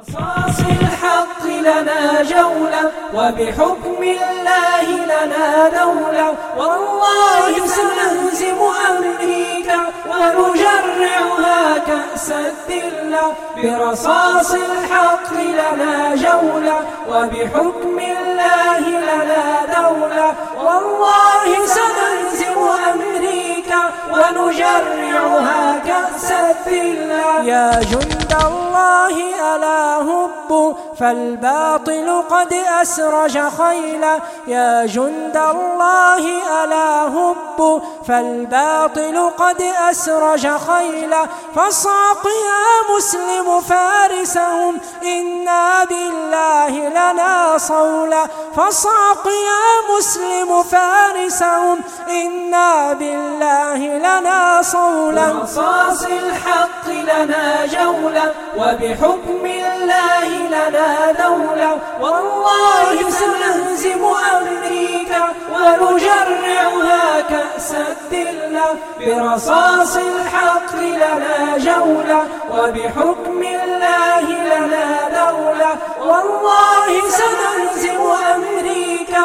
برصاص الحق لنا جولة، وبحكم الله لنا دولة، والله سنهزم أمريكا ونجرعها كأس الذلة. برصاص الحق لنا جولة، وبحكم الله لنا دولة، والله سنهزم أمريكا ونجرعها كأس الذلة. يا جند الله ألا هبوا فالباطل قد أسرج خيلا، يا جند الله ألا هبوا فالباطل قد أسرج خيلا. فاصعق يا مسلم فارسهم إنا بالله لنا صولا، فاصعق يا مسلم فارسهم إنا بالله لنا صولا. برصاص الحق لنا جولة، وبحكم الله لنا دولة، والله سنهزم أمريكا ونجرعها كأس الذلة. برصاص الحق لنا جولة، وبحكم الله لنا دولة، والله سنهزم أمريكا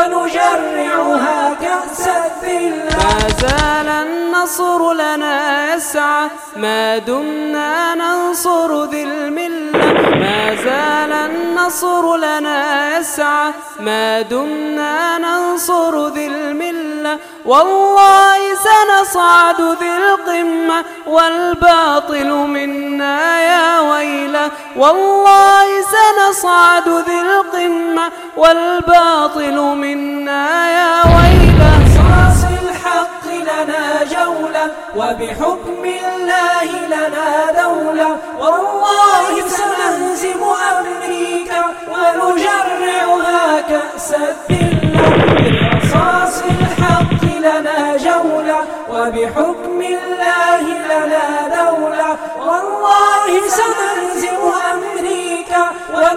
ونجرعها كأس الذلة. ما زال النصر لنا يسعى ما دمنا ننصر ذي الملة، ما زال النصر لنا يسعى ما دمنا ننصر ذي الملة. والله سنصعد ذي القمة والباطل منا يا ويله، والله سنصعد ذي القمة والباطل منا يا ويله. برصاص الحق لنا جولة، وبحكم الله لنا دولة، والله سنهزم أمريكا ونجرعها كأس الذلة. برصاص الحق لنا جولة، وبحكم الله لنا دولة، والله سنهزم أمريكا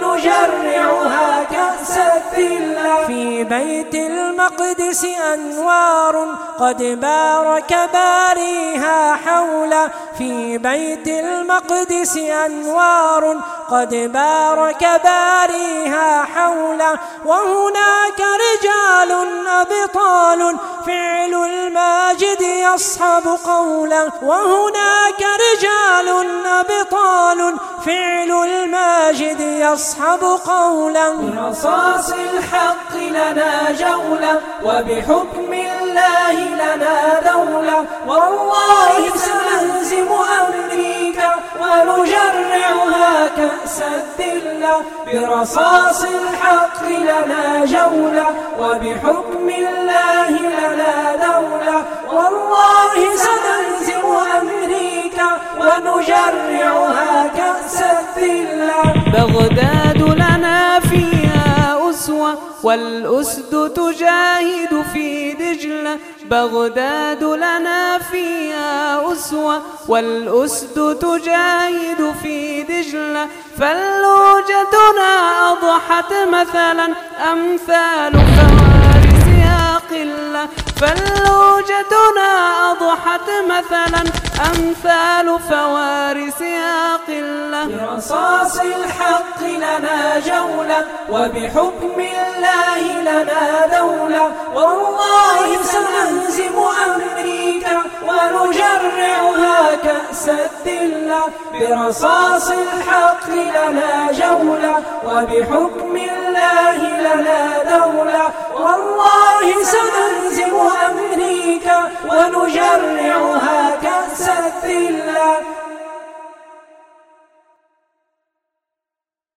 ونجرعها كأس الذلة. في بيت المقدس أنوار قد بارك باريها حولا، في بيت المقدس أنوار قد بارك باريها حولا. وهناك رجال أبطال فعل الماجد يصحب قولا، وهناك رجال أبطال فعل الماجد يصحب قولا. برصاص الحق لنا جولة، وبحكم الله لنا دولة، والله سنهزم أمريكا ونجرعها كأس الذلة. برصاص الحق لنا جولة، وبحكم الله لنا دولة، والله سنهزم أمريكا ونجرعها كأس الذلة. بغداد لنا فيها أسوة والأسد تجاهد في دجلة، بغداد لنا فيها أسوة والأسد تجاهد في دجلة. فلوجتنا أضحت مثلا أمثال فوارسها قلة، فلوجتنا أضحت مثلا أمثال فوارسها قلة. برصاص الحق لنا جولة، وبحكم الله لنا دولة، والله سنهزم أمريكا ونجرعها كأس الذلة. برصاص الحق لنا جولة، وبحكم الله لنا دولة، والله سنهزم أمريكا ونجرعها كأس الذلة.